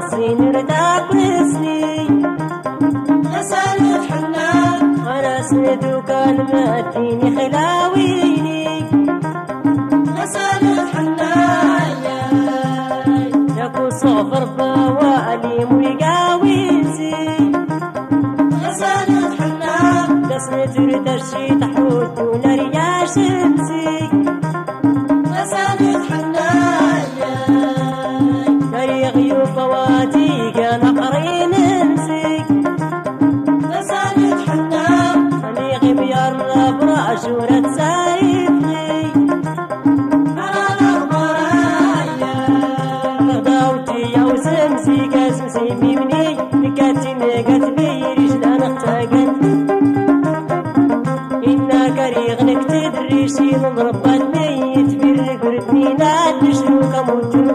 معصين رداك بسني غسالة حنان أنا سند وكان ماتيني خلاويني غسالة حنان ياكو صفر بوالي ويقاويزي غسالة حنان دسنة ردشي تحوت ونريا شمسي غسالة حنان نري غيو فواتي كان قرين نسي غسالة حنان أني غبيار براش ورتسايفني على الأغمرايا غداوتي يا وسمسي كاسمسي ميمني نكاتي نقات بيريش لنختاقن إنا كريغ نكتد ريشي نضرب الميت بيرقرتني نادشرو كموتو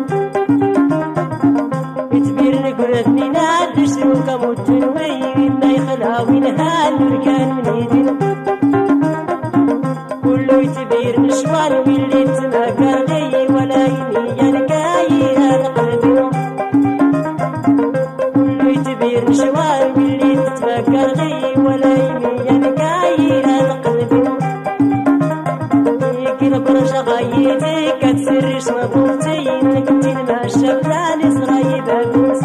بيرقرتني نادشرو كموتو وينا يخلاوين هالركان من يدنا كله يتبير نشوان واللي تماكر لي ولا يني ينكاي هذا قلبي كله يتبير نشوان واللي تتماكر لي ولا يني ينكاي هذا قلبي يكن برشا غايتي كتسرش نظرتي لكنتين ما شفلاني صغيب أبنس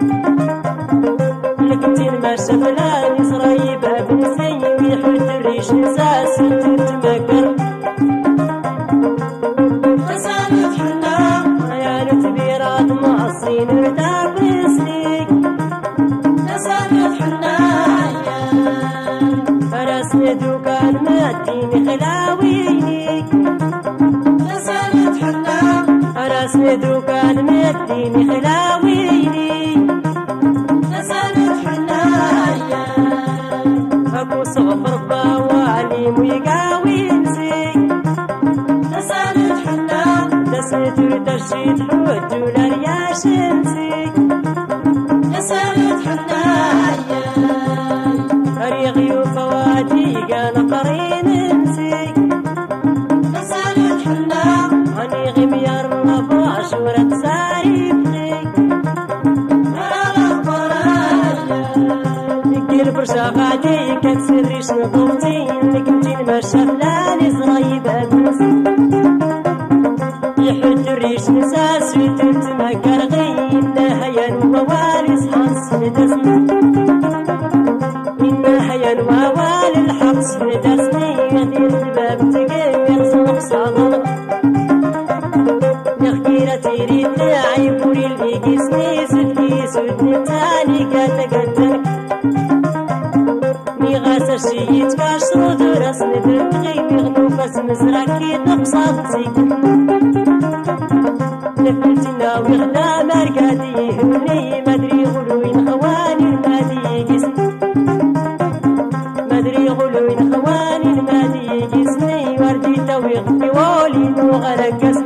لكنتين ما شفلاني صغيب أبنسي ويحوت الريش نساس وتتمكر غسالة حنان يا نتبيرات معصين رداك بسني غسالة حنان فرسني دوكان ماتيني خلاويني غسالة حنان فرسني دوكان ماتيني خلاويني غسالة حنان أكو صفر بوالي ويقاوينسي غسالة حنان دسنت ردشي تحوت ونريا شمسي غسالة حنان أريغي وفواتي كان قرين نسي غسالة حنان أني غميار رباش ورد سايبني على الأغمرايا نكير برشا غادي كتسريش نظرتي لكنتين ما شفلاني صغيب أبنس يحد الريش نساس وتتمكر غينا هيا ووالي صحاص ندسني إنا هيا ووالي الحقص ندسني غير الباب تقير صنف صادر نخكيرة تيري تاعي بوري البيقسني سدكي سودني تاني كاتقدر غاسر شي يتكاشرو درس ندربغي يغنو فاس مزراكي تقصاد زيكم نفلتنا ويغنى مرقادي يهمني مدري غلوين خواني المادي جسم مدري غلوين خواني المادي جسمي وردي تويغني ولي وغلق اسم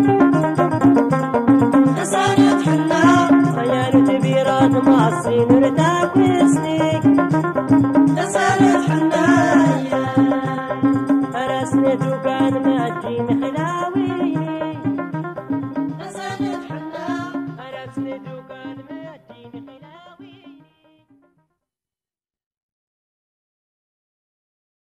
غسالة حنان خيال تبيرات معصين رداك وسنيك غسالة حنان فرسنة وكان ماتين خلاوي